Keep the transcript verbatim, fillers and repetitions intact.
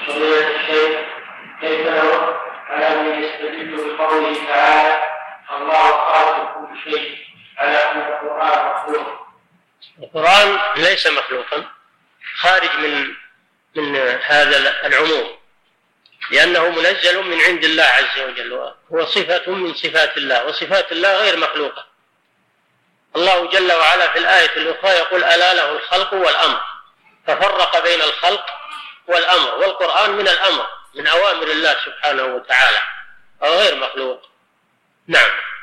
فضيلة الشيخ كيف نرد على من يستدل بقوله تعالى الله خالق كل شيء على أن القرآن مخلوق؟ القرآن ليس مخلوقا، خارج من من هذا العموم، لأنه منزل من عند الله عز وجل، هو صفة من صفات الله، وصفات الله غير مخلوقة. الله جل وعلا في الآية الأخرى يقول ألا له الخلق والأمر، ففرق بين الخلق والأمر، والقرآن من الأمر، من أوامر الله سبحانه وتعالى، غير مخلوق. نعم.